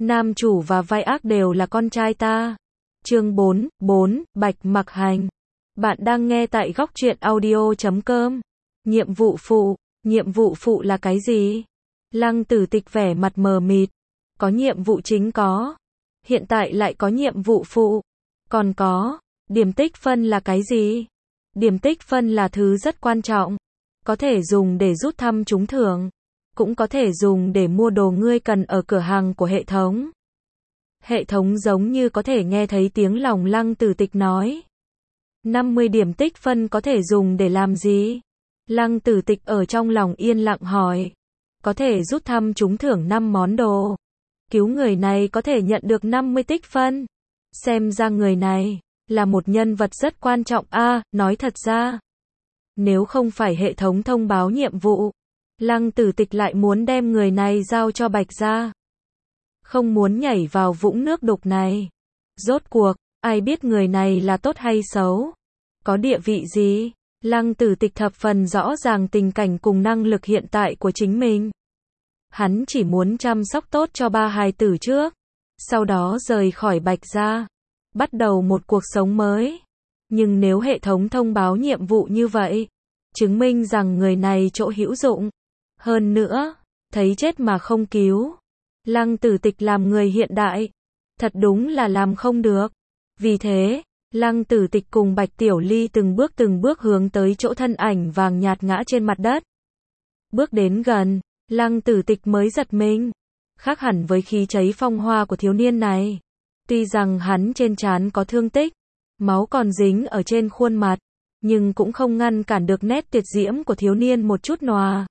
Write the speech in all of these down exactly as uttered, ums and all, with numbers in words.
Nam chủ và vai ác đều là con trai ta. Chương bốn, bốn, Bạch Mặc Hành. Bạn đang nghe tại góc truyện audio chấm com. Nhiệm vụ phụ, nhiệm vụ phụ là cái gì? Lăng Tử Tịch vẻ mặt mờ mịt. Có nhiệm vụ chính có. Hiện tại lại có nhiệm vụ phụ. Còn có, điểm tích phân là cái gì? Điểm tích phân là thứ rất quan trọng. Có thể dùng để rút thăm trúng thưởng. Cũng có thể dùng để mua đồ ngươi cần ở cửa hàng của hệ thống. Hệ thống giống như có thể nghe thấy tiếng lòng Lăng Tử Tịch nói. năm mươi điểm tích phân có thể dùng để làm gì? Lăng Tử Tịch ở trong lòng yên lặng hỏi. Có thể rút thăm trúng thưởng năm món đồ. Cứu người này có thể nhận được năm mươi tích phân. Xem ra người này là một nhân vật rất quan trọng a, à, nói thật ra. Nếu không phải hệ thống thông báo nhiệm vụ, Lăng Tử Tịch lại muốn đem người này giao cho Bạch gia. Không muốn nhảy vào vũng nước đục này. Rốt cuộc, ai biết người này là tốt hay xấu? Có địa vị gì? Lăng Tử Tịch thập phần rõ ràng tình cảnh cùng năng lực hiện tại của chính mình. Hắn chỉ muốn chăm sóc tốt cho ba hài tử trước. Sau đó rời khỏi Bạch gia. Bắt đầu một cuộc sống mới. Nhưng nếu hệ thống thông báo nhiệm vụ như vậy, chứng minh rằng người này chỗ hữu dụng. Hơn nữa, thấy chết mà không cứu. Lăng Tử Tịch làm người hiện đại. Thật đúng là làm không được. Vì thế, Lăng Tử Tịch cùng Bạch Tiểu Ly từng bước từng bước hướng tới chỗ thân ảnh vàng nhạt ngã trên mặt đất. Bước đến gần, Lăng Tử Tịch mới giật mình. Khác hẳn với khí cháy phong hoa của thiếu niên này. Tuy rằng hắn trên trán có thương tích, máu còn dính ở trên khuôn mặt, nhưng cũng không ngăn cản được nét tuyệt diễm của thiếu niên một chút nào.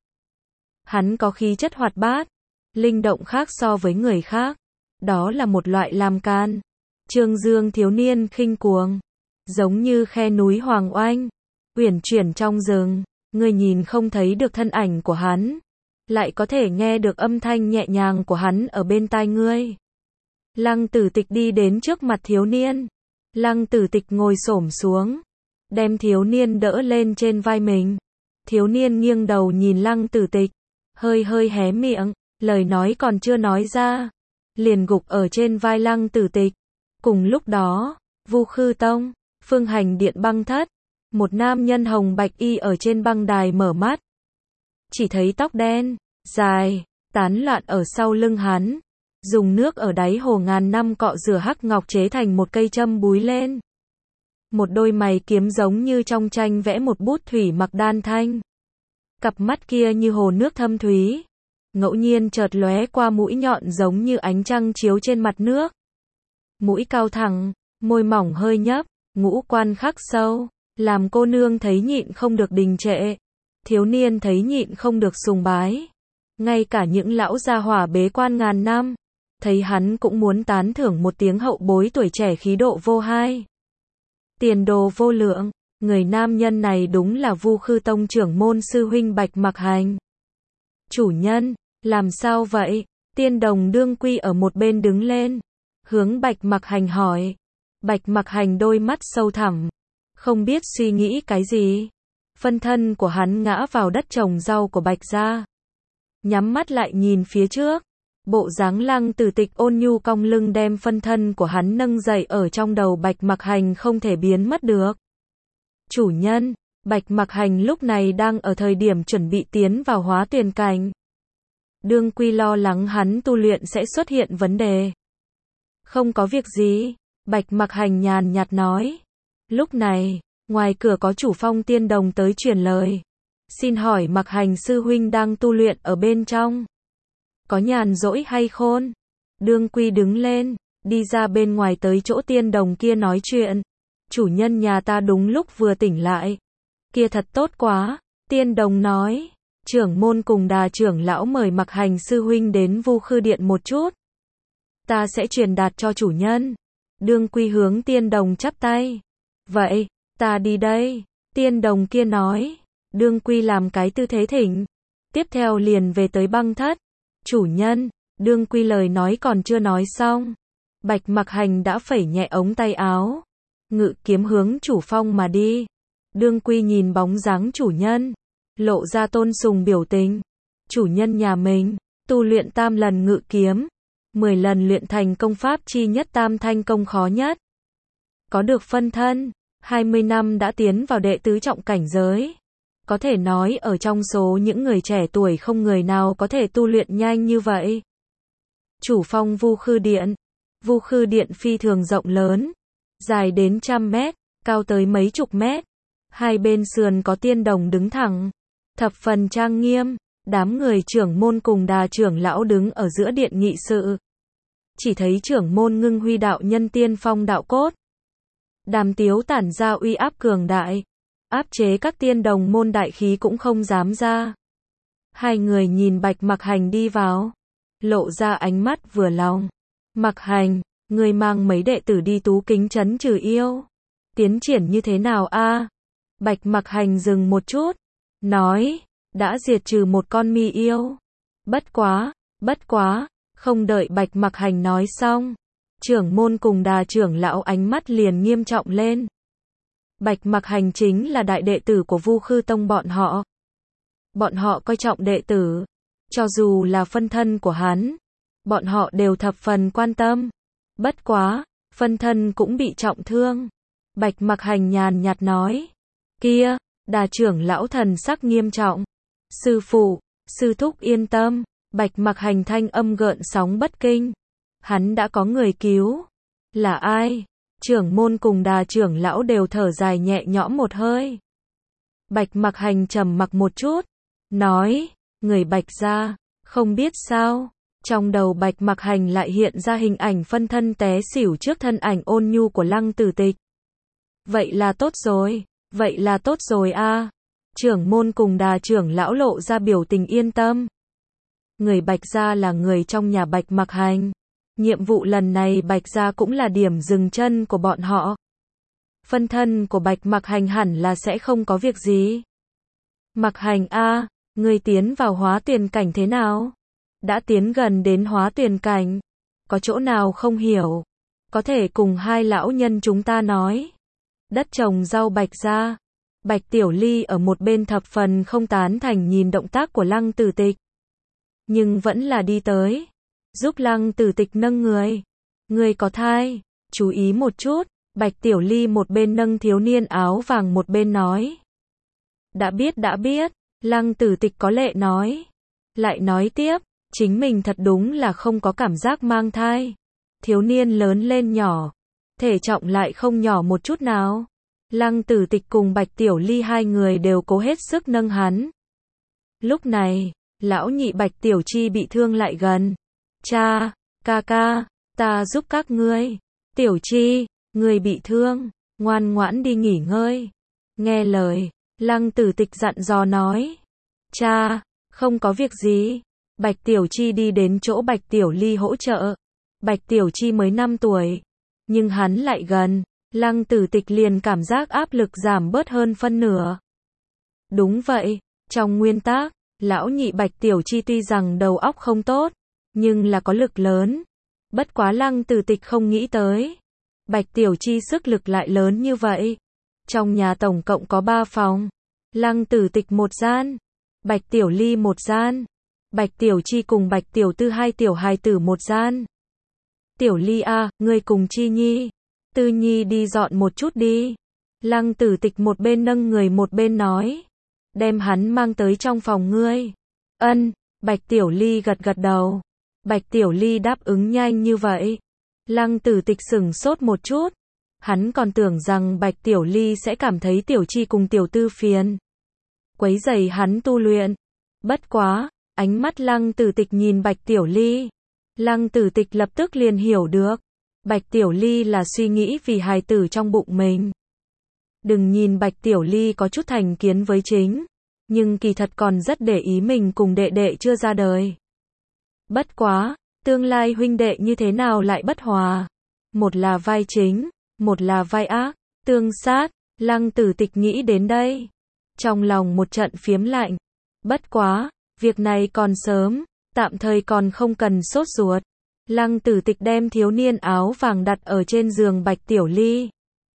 Hắn có khí chất hoạt bát, linh động khác so với người khác. Đó là một loại làm can. Trương dương thiếu niên khinh cuồng, giống như khe núi Hoàng Oanh, uyển chuyển trong rừng, người nhìn không thấy được thân ảnh của hắn, lại có thể nghe được âm thanh nhẹ nhàng của hắn ở bên tai ngươi. Lăng Tử Tịch đi đến trước mặt thiếu niên. Lăng Tử Tịch ngồi xổm xuống, đem thiếu niên đỡ lên trên vai mình. Thiếu niên nghiêng đầu nhìn Lăng Tử Tịch, hơi hơi hé miệng, lời nói còn chưa nói ra, liền gục ở trên vai Lăng Tử Tịch. Cùng lúc đó, Vu Khư Tông, Phương Hành Điện băng thất, một nam nhân hồng bạch y ở trên băng đài mở mắt. Chỉ thấy tóc đen, dài, tán loạn ở sau lưng hắn. Dùng nước ở đáy hồ ngàn năm cọ rửa hắc ngọc chế thành một cây châm búi lên. Một đôi mày kiếm giống như trong tranh vẽ một bút thủy mặc đan thanh. Cặp mắt kia như hồ nước thâm thúy. Ngẫu nhiên chợt lóe qua mũi nhọn giống như ánh trăng chiếu trên mặt nước. Mũi cao thẳng, môi mỏng hơi nhấp, ngũ quan khắc sâu, làm cô nương thấy nhịn không được đình trệ. Thiếu niên thấy nhịn không được sùng bái. Ngay cả những lão gia hỏa bế quan ngàn năm, thấy hắn cũng muốn tán thưởng một tiếng hậu bối tuổi trẻ khí độ vô hai. Tiền đồ vô lượng, người nam nhân này đúng là Vu Khư Tông trưởng môn sư huynh Bạch Mặc Hành. Chủ nhân, làm sao vậy? Tiên Đồng Đương Quy ở một bên đứng lên, hướng Bạch Mặc Hành hỏi. Bạch Mặc Hành đôi mắt sâu thẳm, không biết suy nghĩ cái gì. Phân thân của hắn ngã vào đất trồng rau của Bạch gia. Nhắm mắt lại nhìn phía trước. Bộ dáng Lăng Tử Tịch ôn nhu cong lưng đem phân thân của hắn nâng dậy ở trong đầu Bạch Mặc Hành không thể biến mất được. Chủ nhân, Bạch Mặc Hành lúc này đang ở thời điểm chuẩn bị tiến vào hóa tuyển cảnh. Đương Quy lo lắng hắn tu luyện sẽ xuất hiện vấn đề. Không có việc gì, Bạch Mặc Hành nhàn nhạt nói. Lúc này, ngoài cửa có chủ Phong Tiên Đồng tới truyền lời. Xin hỏi Mặc Hành sư huynh đang tu luyện ở bên trong. Có nhàn rỗi hay khôn? Đương Quy đứng lên, đi ra bên ngoài tới chỗ tiên đồng kia nói chuyện. Chủ nhân nhà ta đúng lúc vừa tỉnh lại. Kia thật tốt quá, tiên đồng nói. Trưởng môn cùng đà trưởng lão mời Mặc Hành sư huynh đến Vu Khư Điện một chút. Ta sẽ truyền đạt cho chủ nhân. Đương Quy hướng tiên đồng chắp tay. Vậy, ta đi đây. Tiên đồng kia nói. Đương Quy làm cái tư thế thỉnh. Tiếp theo liền về tới băng thất. Chủ nhân, Đương Quy lời nói còn chưa nói xong. Bạch Mặc Hành đã phẩy nhẹ ống tay áo. Ngự kiếm hướng chủ phong mà đi. Đương Quy nhìn bóng dáng chủ nhân. Lộ ra tôn sùng biểu tình. Chủ nhân nhà mình, tu luyện tam lần ngự kiếm. mười lần luyện thành công pháp chi nhất tam thanh công khó nhất. Có được phân thân, hai mươi năm đã tiến vào đệ tứ trọng cảnh giới. Có thể nói ở trong số những người trẻ tuổi không người nào có thể tu luyện nhanh như vậy. Chủ phong Vu Khư Điện. Vu Khư Điện phi thường rộng lớn, dài đến trăm mét, cao tới mấy chục mét. Hai bên sườn có tiên đồng đứng thẳng, thập phần trang nghiêm. Đám người trưởng môn cùng Đà trưởng lão đứng ở giữa điện nghị sự. Chỉ thấy trưởng môn Ngưng Huy đạo nhân tiên phong đạo cốt. Đàm Tiếu tản ra uy áp cường đại, áp chế các tiên đồng môn đại khí cũng không dám ra. Hai người nhìn Bạch Mặc Hành đi vào, lộ ra ánh mắt vừa lòng. Mặc Hành, người mang mấy đệ tử đi Tú Kính trấn trừ yêu. Tiến triển như thế nào a? Bạch Mặc Hành dừng một chút, nói, đã diệt trừ một con mi yêu. Bất quá, bất quá, không đợi Bạch Mặc Hành nói xong, trưởng môn cùng Đà trưởng lão ánh mắt liền nghiêm trọng lên. Bạch Mặc Hành chính là đại đệ tử của Vu Khư Tông bọn họ. Bọn họ coi trọng đệ tử, cho dù là phân thân của hắn, bọn họ đều thập phần quan tâm. Bất quá, phân thân cũng bị trọng thương. Bạch Mặc Hành nhàn nhạt nói, kia, Đà trưởng lão thần sắc nghiêm trọng. Sư phụ, sư thúc yên tâm. Bạch Mặc Hành thanh âm gợn sóng bất kinh. Hắn đã có người cứu. Là ai? Trưởng môn cùng Đà trưởng lão đều thở dài nhẹ nhõm một hơi. Bạch Mặc Hành trầm mặc một chút, nói, người Bạch gia, không biết sao. Trong đầu Bạch Mặc Hành lại hiện ra hình ảnh phân thân té xỉu trước thân ảnh ôn nhu của Lăng Tử Tịch. Vậy là tốt rồi, vậy là tốt rồi a. Trưởng môn cùng Đà trưởng lão lộ ra biểu tình yên tâm. Người Bạch gia là người trong nhà Bạch Mặc Hành. Nhiệm vụ lần này Bạch gia cũng là điểm dừng chân của bọn họ. Phân thân của Bạch Mặc Hành hẳn là sẽ không có việc gì. Mặc Hành a, người tiến vào hóa tuyền cảnh thế nào? Đã tiến gần đến hóa tuyền cảnh, có chỗ nào không hiểu? Có thể cùng hai lão nhân chúng ta nói. Đất trồng rau Bạch gia. Bạch Tiểu Ly ở một bên thập phần không tán thành nhìn động tác của Lăng Tử Tịch. Nhưng vẫn là đi tới, giúp Lăng Tử Tịch nâng người. Người có thai, chú ý một chút. Bạch Tiểu Ly một bên nâng thiếu niên áo vàng một bên nói. Đã biết đã biết, Lăng Tử Tịch có lệ nói. Lại nói tiếp, chính mình thật đúng là không có cảm giác mang thai. Thiếu niên lớn lên nhỏ, thể trọng lại không nhỏ một chút nào. Lăng Tử Tịch cùng Bạch Tiểu Ly hai người đều cố hết sức nâng hắn. Lúc này, lão nhị Bạch Tiểu Chi bị thương lại gần. Cha, ca ca, ta giúp các ngươi. Tiểu Chi, ngươi bị thương, ngoan ngoãn đi nghỉ ngơi. Nghe lời, Lăng Tử Tịch dặn dò nói. Cha, không có việc gì. Bạch Tiểu Chi đi đến chỗ Bạch Tiểu Ly hỗ trợ. Bạch Tiểu Chi mới năm tuổi, nhưng hắn lại gần. Lăng Tử Tịch liền cảm giác áp lực giảm bớt hơn phân nửa. Đúng vậy, trong nguyên tắc, lão nhị Bạch Tiểu Chi tuy rằng đầu óc không tốt, nhưng là có lực lớn. Bất quá Lăng Tử Tịch không nghĩ tới, Bạch Tiểu Chi sức lực lại lớn như vậy. Trong nhà tổng cộng có ba phòng, Lăng Tử Tịch một gian, Bạch Tiểu Ly một gian, Bạch Tiểu Chi cùng Bạch Tiểu Tư hai tiểu hài tử một gian. Tiểu Ly a, ngươi cùng Chi Nhi, Tư Nhi đi dọn một chút đi. Lăng Tử Tịch một bên nâng người một bên nói. Đem hắn mang tới trong phòng ngươi. Ân, Bạch Tiểu Ly gật gật đầu. Bạch Tiểu Ly đáp ứng nhanh như vậy. Lăng Tử Tịch sửng sốt một chút. Hắn còn tưởng rằng Bạch Tiểu Ly sẽ cảm thấy Tiểu Chi cùng Tiểu Tư phiền, quấy rầy hắn tu luyện. Bất quá, ánh mắt Lăng Tử Tịch nhìn Bạch Tiểu Ly. Lăng Tử Tịch lập tức liền hiểu được. Bạch Tiểu Ly là suy nghĩ vì hài tử trong bụng mình. Đừng nhìn Bạch Tiểu Ly có chút thành kiến với chính, nhưng kỳ thật còn rất để ý mình cùng đệ đệ chưa ra đời. Bất quá, tương lai huynh đệ như thế nào lại bất hòa? Một là vai chính, một là vai ác, tương sát. Lăng Tử Tịch nghĩ đến đây, trong lòng một trận phiếm lạnh. Bất quá, việc này còn sớm, tạm thời còn không cần sốt ruột. Lăng Tử Tịch đem thiếu niên áo vàng đặt ở trên giường Bạch Tiểu Ly,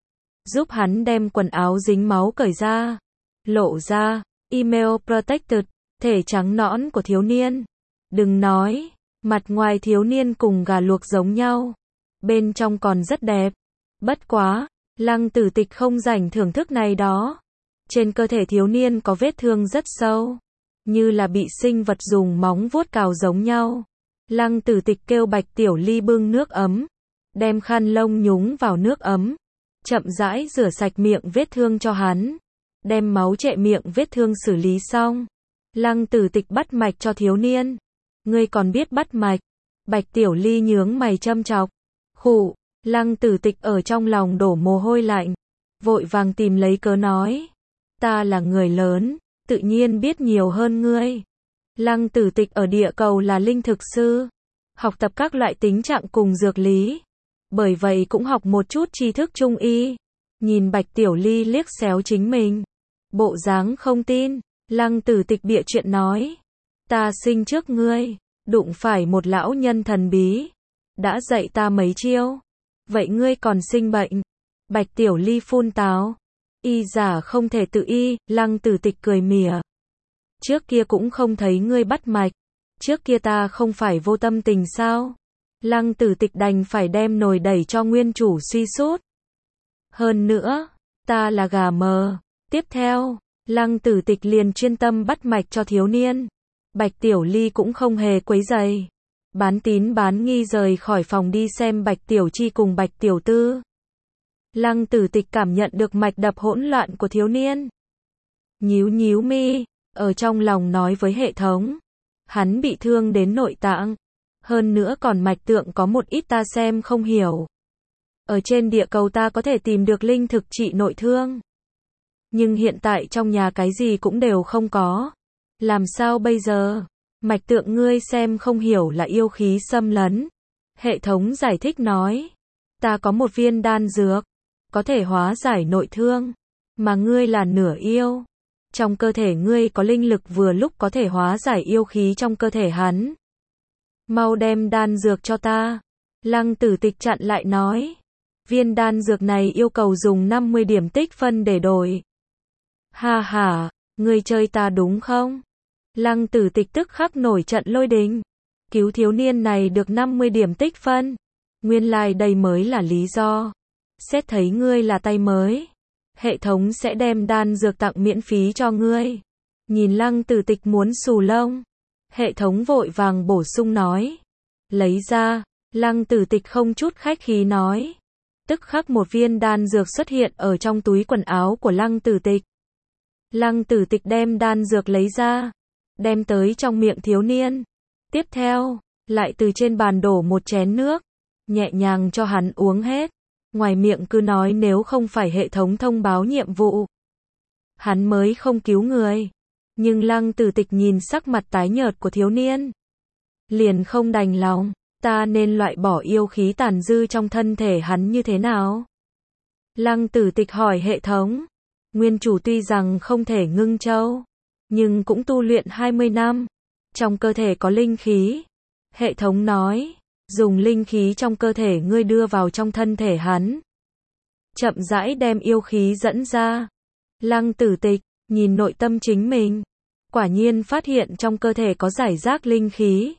giúp hắn đem quần áo dính máu cởi ra, lộ ra email protected, thể trắng nõn của thiếu niên. Đừng nói, Mặt ngoài thiếu niên cùng gà luộc giống nhau, bên trong còn rất đẹp. Bất quá, Lăng Tử Tịch không rảnh thưởng thức này đó. Trên cơ thể thiếu niên có vết thương rất sâu, như là bị sinh vật dùng móng vuốt cào giống nhau. Lăng Tử Tịch kêu Bạch Tiểu Ly bưng nước ấm, đem khăn lông nhúng vào nước ấm, chậm rãi rửa sạch miệng vết thương cho hắn, đem máu chệ miệng vết thương xử lý xong. Lăng Tử Tịch bắt mạch cho thiếu niên. Ngươi còn biết bắt mạch? Bạch Tiểu Ly nhướng mày châm chọc. Khụ, Lăng Tử Tịch ở trong lòng đổ mồ hôi lạnh, vội vàng tìm lấy cớ nói. Ta là người lớn, tự nhiên biết nhiều hơn ngươi. Lăng Tử Tịch ở địa cầu là linh thực sư, học tập các loại tính trạng cùng dược lý. Bởi vậy cũng học một chút tri thức trung y. Nhìn Bạch Tiểu Ly liếc xéo chính mình, bộ dáng không tin, Lăng Tử Tịch bịa chuyện nói. Ta sinh trước ngươi, đụng phải một lão nhân thần bí, đã dạy ta mấy chiêu. Vậy ngươi còn sinh bệnh? Bạch Tiểu Ly phun táo. Y giả không thể tự y, Lăng Tử Tịch cười mỉa. Trước kia cũng không thấy ngươi bắt mạch. Trước kia ta không phải vô tâm tình sao? Lăng Tử Tịch đành phải đem nồi đẩy cho nguyên chủ suy sút. Hơn nữa, ta là gà mờ. Tiếp theo, Lăng Tử Tịch liền chuyên tâm bắt mạch cho thiếu niên. Bạch Tiểu Ly cũng không hề quấy rầy. Bán tín bán nghi rời khỏi phòng đi xem Bạch Tiểu Chi cùng Bạch Tiểu Tư. Lăng Tử Tịch cảm nhận được mạch đập hỗn loạn của thiếu niên. Nhíu nhíu mi, ở trong lòng nói với hệ thống. Hắn bị thương đến nội tạng. Hơn nữa còn mạch tượng có một ít ta xem không hiểu. Ở trên địa cầu ta có thể tìm được linh thực trị nội thương. Nhưng hiện tại trong nhà cái gì cũng đều không có. Làm sao bây giờ? Mạch tượng ngươi xem không hiểu là yêu khí xâm lấn. Hệ thống giải thích nói. Ta có một viên đan dược, có thể hóa giải nội thương. Mà ngươi là nửa yêu. Trong cơ thể ngươi có linh lực vừa lúc có thể hóa giải yêu khí trong cơ thể hắn. Mau đem đan dược cho ta. Lăng Tử Tịch chặn lại nói. Viên đan dược này yêu cầu dùng năm mươi điểm tích phân để đổi. Ha ha, ngươi chơi ta đúng không? Lăng Tử Tịch tức khắc nổi trận lôi đình. Cứu thiếu niên này được năm mươi điểm tích phân. Nguyên lai like đây mới là lý do. Xét thấy ngươi là tay mới, hệ thống sẽ đem đan dược tặng miễn phí cho ngươi. Nhìn Lăng Tử Tịch muốn xù lông, hệ thống vội vàng bổ sung nói. Lấy ra, Lăng Tử Tịch không chút khách khí nói. Tức khắc một viên đan dược xuất hiện ở trong túi quần áo của Lăng Tử Tịch. Lăng Tử Tịch đem đan dược lấy ra, đem tới trong miệng thiếu niên. Tiếp theo, lại từ trên bàn đổ một chén nước, nhẹ nhàng cho hắn uống hết. Ngoài miệng cứ nói nếu không phải hệ thống thông báo nhiệm vụ, hắn mới không cứu người. Nhưng Lăng Tử Tịch nhìn sắc mặt tái nhợt của thiếu niên, liền không đành lòng. Ta nên loại bỏ yêu khí tàn dư trong thân thể hắn như thế nào? Lăng Tử Tịch hỏi hệ thống. Nguyên chủ tuy rằng không thể ngưng châu, nhưng cũng tu luyện hai mươi năm. Trong cơ thể có linh khí. Hệ thống nói, dùng linh khí trong cơ thể ngươi đưa vào trong thân thể hắn. Chậm rãi đem yêu khí dẫn ra. Lăng Tử Tịch, nhìn nội tâm chính mình. Quả nhiên phát hiện trong cơ thể có rải rác linh khí.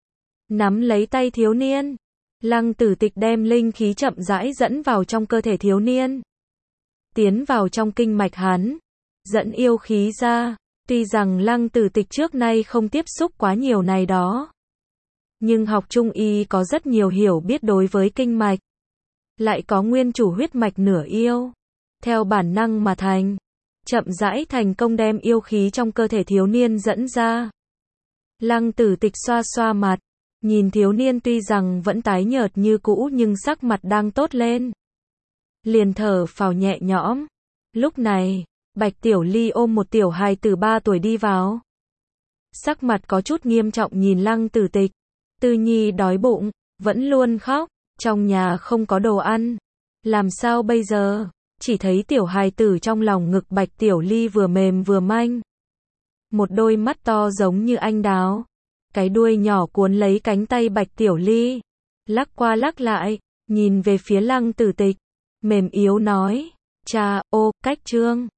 Nắm lấy tay thiếu niên. Lăng Tử Tịch đem linh khí chậm rãi dẫn vào trong cơ thể thiếu niên. Tiến vào trong kinh mạch hắn. Dẫn yêu khí ra. Tuy rằng Lăng Tử Tịch trước nay không tiếp xúc quá nhiều này đó. Nhưng học trung y có rất nhiều hiểu biết đối với kinh mạch. Lại có nguyên chủ huyết mạch nửa yêu. Theo bản năng mà thành. Chậm rãi thành công đem yêu khí trong cơ thể thiếu niên dẫn ra. Lăng Tử Tịch xoa xoa mặt. Nhìn thiếu niên tuy rằng vẫn tái nhợt như cũ nhưng sắc mặt đang tốt lên. Liền thở phào nhẹ nhõm. Lúc này, Bạch Tiểu Ly ôm một tiểu hài tử ba tuổi đi vào. Sắc mặt có chút nghiêm trọng nhìn Lăng Tử Tịch. Tư Nhi đói bụng, vẫn luôn khóc, trong nhà không có đồ ăn. Làm sao bây giờ? Chỉ thấy tiểu hài tử trong lòng ngực Bạch Tiểu Ly vừa mềm vừa manh. Một đôi mắt to giống như anh đào. Cái đuôi nhỏ cuốn lấy cánh tay Bạch Tiểu Ly. Lắc qua lắc lại, nhìn về phía Lăng Tử Tịch. Mềm yếu nói, cha, ô, cách trương.